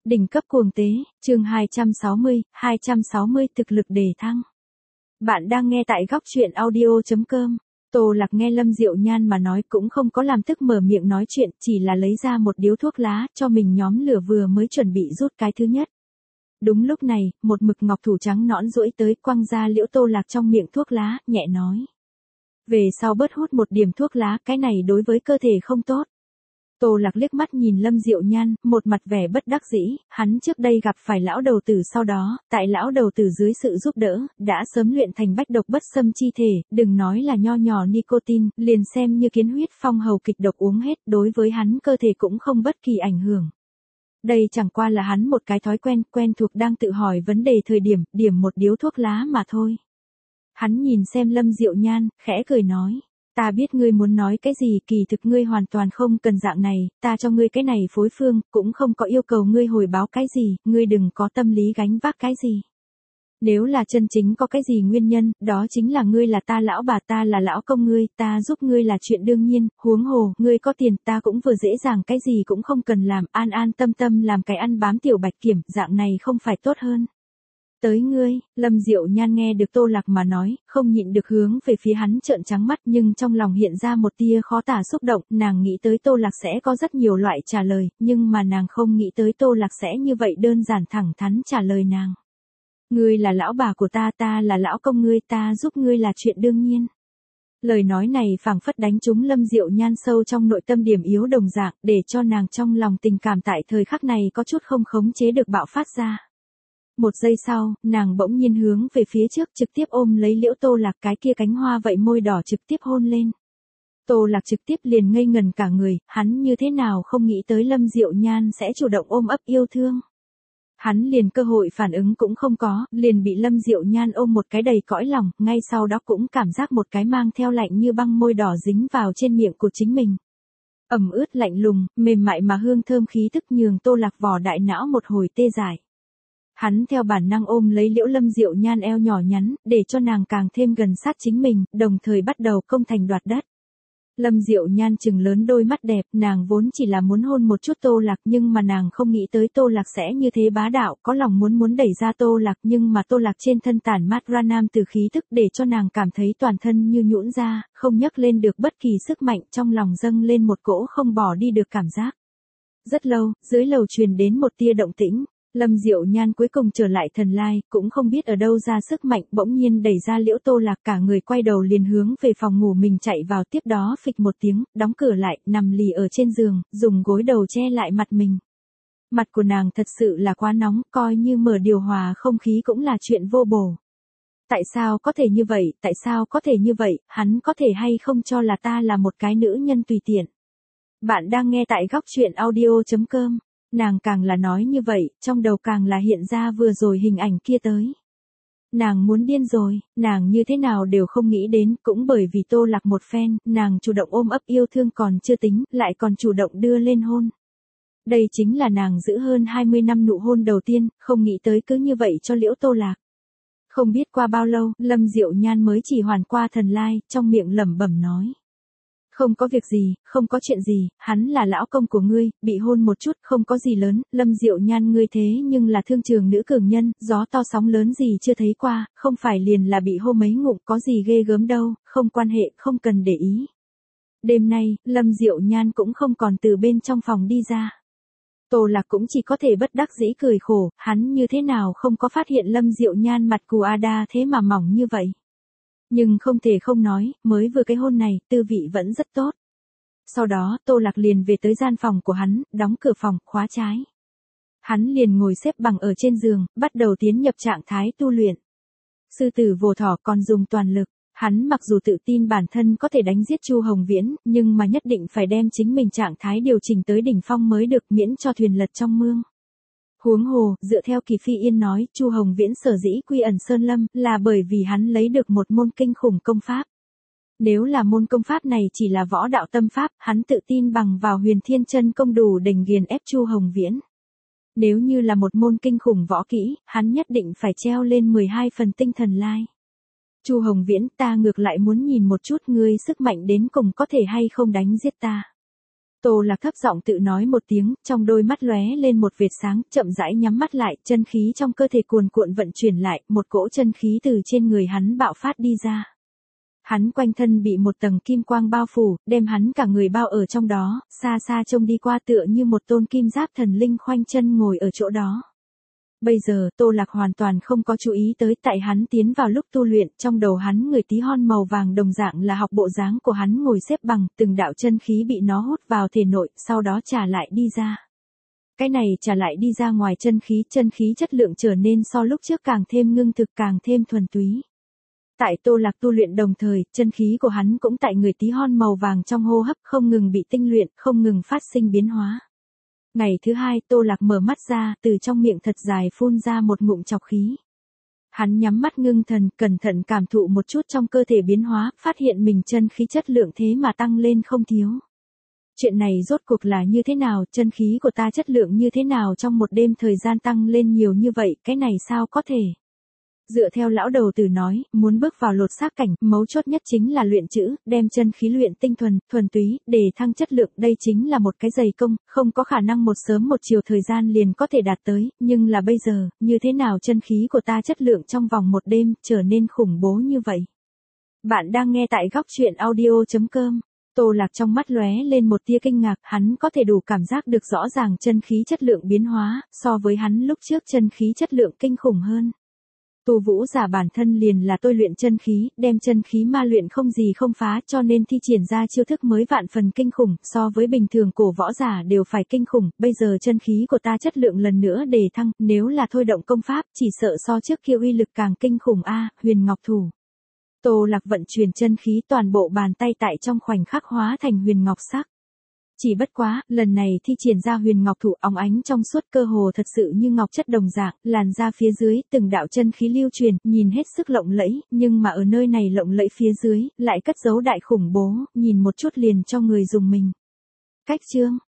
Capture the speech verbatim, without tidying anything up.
Đỉnh cấp cuồng tế, chương hai trăm sáu mươi, hai trăm sáu mươi thực lực đề thăng. Bạn đang nghe tại góc truyện audio chấm com. Tô Lạc nghe Lâm Diệu Nhan mà nói cũng không có làm tức mở miệng nói chuyện, chỉ là lấy ra một điếu thuốc lá cho mình nhóm lửa vừa mới chuẩn bị rút cái thứ nhất. Đúng lúc này, một mực ngọc thủ trắng nõn duỗi tới quăng ra liễu Tô Lạc trong miệng thuốc lá, nhẹ nói. Về sau bớt hút một điểm thuốc lá, cái này đối với cơ thể không tốt. Tô Lạc liếc mắt nhìn Lâm Diệu Nhan, một mặt vẻ bất đắc dĩ, hắn trước đây gặp phải lão đầu tử sau đó, tại lão đầu tử dưới sự giúp đỡ, đã sớm luyện thành bách độc bất xâm chi thể, đừng nói là nho nhỏ nicotine, liền xem như kiến huyết phong hầu kịch độc uống hết, đối với hắn cơ thể cũng không bất kỳ ảnh hưởng. Đây chẳng qua là hắn một cái thói quen, quen thuộc đang tự hỏi vấn đề thời điểm, điểm một điếu thuốc lá mà thôi. Hắn nhìn xem Lâm Diệu Nhan, khẽ cười nói. Ta biết ngươi muốn nói cái gì, kỳ thực ngươi hoàn toàn không cần dạng này, ta cho ngươi cái này phối phương, cũng không có yêu cầu ngươi hồi báo cái gì, ngươi đừng có tâm lý gánh vác cái gì. Nếu là chân chính có cái gì nguyên nhân, đó chính là ngươi là ta lão bà, ta là lão công ngươi, ta giúp ngươi là chuyện đương nhiên, huống hồ, ngươi có tiền, ta cũng vừa dễ dàng cái gì cũng không cần làm, an an tâm tâm làm cái ăn bám tiểu bạch kiểm, dạng này không phải tốt hơn. Tới ngươi, Lâm Diệu Nhan nghe được Tô Lạc mà nói, không nhịn được hướng về phía hắn trợn trắng mắt, nhưng trong lòng hiện ra một tia khó tả xúc động, nàng nghĩ tới Tô Lạc sẽ có rất nhiều loại trả lời, nhưng mà nàng không nghĩ tới Tô Lạc sẽ như vậy đơn giản thẳng thắn trả lời nàng. Ngươi là lão bà của ta, ta là lão công ngươi, ta giúp ngươi là chuyện đương nhiên. Lời nói này phảng phất đánh trúng Lâm Diệu Nhan sâu trong nội tâm điểm yếu đồng dạng, để cho nàng trong lòng tình cảm tại thời khắc này có chút không khống chế được bạo phát ra. Một giây sau, nàng bỗng nhiên hướng về phía trước trực tiếp ôm lấy liễu Tô Lạc, cái kia cánh hoa vậy môi đỏ trực tiếp hôn lên. Tô Lạc trực tiếp liền ngây ngần cả người, hắn như thế nào không nghĩ tới Lâm Diệu Nhan sẽ chủ động ôm ấp yêu thương. Hắn liền cơ hội phản ứng cũng không có, liền bị Lâm Diệu Nhan ôm một cái đầy cõi lòng, ngay sau đó cũng cảm giác một cái mang theo lạnh như băng môi đỏ dính vào trên miệng của chính mình. Ẩm ướt lạnh lùng, mềm mại mà hương thơm khí tức nhường Tô Lạc vỏ đại não một hồi tê dại. Hắn theo bản năng ôm lấy liễu Lâm Diệu Nhan eo nhỏ nhắn, để cho nàng càng thêm gần sát chính mình, đồng thời bắt đầu công thành đoạt đất. Lâm Diệu Nhan trừng lớn đôi mắt đẹp, nàng vốn chỉ là muốn hôn một chút Tô Lạc, nhưng mà nàng không nghĩ tới Tô Lạc sẽ như thế bá đạo, có lòng muốn muốn đẩy ra Tô Lạc, nhưng mà Tô Lạc trên thân tản mát ra nam từ khí tức để cho nàng cảm thấy toàn thân như nhũn ra, không nhấc lên được bất kỳ sức mạnh, trong lòng dâng lên một cỗ không bỏ đi được cảm giác. Rất lâu, dưới lầu truyền đến một tia động tĩnh. Lâm Diệu Nhan cuối cùng trở lại thần lai, cũng không biết ở đâu ra sức mạnh, bỗng nhiên đẩy ra liễu Tô Lạc, cả người quay đầu liền hướng về phòng ngủ mình chạy vào, tiếp đó phịch một tiếng, đóng cửa lại, nằm lì ở trên giường, dùng gối đầu che lại mặt mình. Mặt của nàng thật sự là quá nóng, coi như mở điều hòa không khí cũng là chuyện vô bổ. Tại sao có thể như vậy, tại sao có thể như vậy, hắn có thể hay không cho là ta là một cái nữ nhân tùy tiện. Bạn đang nghe tại góc truyện audio chấm com. Nàng càng là nói như vậy, trong đầu càng là hiện ra vừa rồi hình ảnh kia tới. Nàng muốn điên rồi, nàng như thế nào đều không nghĩ đến, cũng bởi vì Tô Lạc một phen, nàng chủ động ôm ấp yêu thương còn chưa tính, lại còn chủ động đưa lên hôn. Đây chính là nàng giữ hơn hai mươi năm nụ hôn đầu tiên, không nghĩ tới cứ như vậy cho liễu Tô Lạc. Không biết qua bao lâu, Lâm Diệu Nhan mới chỉ hoàn qua thần lai, trong miệng lẩm bẩm nói. Không có việc gì, không có chuyện gì, hắn là lão công của ngươi, bị hôn một chút, không có gì lớn, Lâm Diệu Nhan ngươi thế nhưng là thương trường nữ cường nhân, gió to sóng lớn gì chưa thấy qua, không phải liền là bị hôn mấy ngụm, có gì ghê gớm đâu, không quan hệ, không cần để ý. Đêm nay, Lâm Diệu Nhan cũng không còn từ bên trong phòng đi ra. Tô Lạc cũng chỉ có thể bất đắc dĩ cười khổ, hắn như thế nào không có phát hiện Lâm Diệu Nhan mặt cù ada thế mà mỏng như vậy. Nhưng không thể không nói, mới vừa cái hôn này, tư vị vẫn rất tốt. Sau đó, Tô Lạc liền về tới gian phòng của hắn, đóng cửa phòng, khóa trái. Hắn liền ngồi xếp bằng ở trên giường, bắt đầu tiến nhập trạng thái tu luyện. Sư tử vồ thỏ còn dùng toàn lực, hắn mặc dù tự tin bản thân có thể đánh giết Chu Hồng Viễn, nhưng mà nhất định phải đem chính mình trạng thái điều chỉnh tới đỉnh phong mới được, miễn cho thuyền lật trong mương. Huống hồ, dựa theo Kỳ Phi Yên nói, Chu Hồng Viễn sở dĩ quy ẩn Sơn Lâm, là bởi vì hắn lấy được một môn kinh khủng công pháp. Nếu là môn công pháp này chỉ là võ đạo tâm pháp, hắn tự tin bằng vào Huyền Thiên Chân Công đủ đỉnh nghiền ép Chu Hồng Viễn. Nếu như là một môn kinh khủng võ kỹ, hắn nhất định phải treo lên mười hai phần tinh thần lai. Chu Hồng Viễn, ta ngược lại muốn nhìn một chút ngươi sức mạnh đến cùng có thể hay không đánh giết ta. Tô Lạc thấp giọng tự nói một tiếng, trong đôi mắt lóe lên một vệt sáng, chậm rãi nhắm mắt lại, chân khí trong cơ thể cuồn cuộn vận chuyển lại, một cỗ chân khí từ trên người hắn bạo phát đi ra. Hắn quanh thân bị một tầng kim quang bao phủ, đem hắn cả người bao ở trong đó, xa xa trông đi qua tựa như một tôn kim giáp thần linh khoanh chân ngồi ở chỗ đó. Bây giờ, Tô Lạc hoàn toàn không có chú ý tới, tại hắn tiến vào lúc tu luyện, trong đầu hắn người tí hon màu vàng đồng dạng là học bộ dáng của hắn ngồi xếp bằng, từng đạo chân khí bị nó hút vào thể nội, sau đó trả lại đi ra. Cái này trả lại đi ra ngoài chân khí, chân khí chất lượng trở nên so lúc trước càng thêm ngưng thực, càng thêm thuần túy. Tại Tô Lạc tu luyện đồng thời, chân khí của hắn cũng tại người tí hon màu vàng trong hô hấp không ngừng bị tinh luyện, không ngừng phát sinh biến hóa. Ngày thứ hai, Tô Lạc mở mắt ra, từ trong miệng thật dài phun ra một ngụm trọc khí. Hắn nhắm mắt ngưng thần, cẩn thận cảm thụ một chút trong cơ thể biến hóa, phát hiện mình chân khí chất lượng thế mà tăng lên không thiếu. Chuyện này rốt cuộc là như thế nào, chân khí của ta chất lượng như thế nào trong một đêm thời gian tăng lên nhiều như vậy, cái này sao có thể? Dựa theo lão đầu tử nói, muốn bước vào lột xác cảnh, mấu chốt nhất chính là luyện chữ, đem chân khí luyện tinh thuần, thuần túy, để thăng chất lượng, đây chính là một cái dày công, không có khả năng một sớm một chiều thời gian liền có thể đạt tới, nhưng là bây giờ, như thế nào chân khí của ta chất lượng trong vòng một đêm, trở nên khủng bố như vậy. Bạn đang nghe tại góc truyện audio chấm com. Tô Lạc trong mắt lóe lên một tia kinh ngạc, hắn có thể đủ cảm giác được rõ ràng chân khí chất lượng biến hóa, so với hắn lúc trước chân khí chất lượng kinh khủng hơn. Tu vũ giả bản thân liền là tôi luyện chân khí, đem chân khí ma luyện không gì không phá, cho nên thi triển ra chiêu thức mới vạn phần kinh khủng, so với bình thường cổ võ giả đều phải kinh khủng, bây giờ chân khí của ta chất lượng lần nữa đề thăng, nếu là thôi động công pháp, chỉ sợ so trước kia uy lực càng kinh khủng a, Huyền Ngọc Thủ. Tô Lạc vận chuyển chân khí toàn bộ bàn tay tại trong khoảnh khắc hóa thành huyền ngọc sắc. Chỉ bất quá, lần này thi triển ra huyền ngọc thủ óng ánh trong suốt cơ hồ thật sự như ngọc chất đồng dạng, làn ra phía dưới, từng đạo chân khí lưu truyền, nhìn hết sức lộng lẫy, nhưng mà ở nơi này lộng lẫy phía dưới, lại cất giấu đại khủng bố, nhìn một chút liền cho người dùng mình. Cách chương,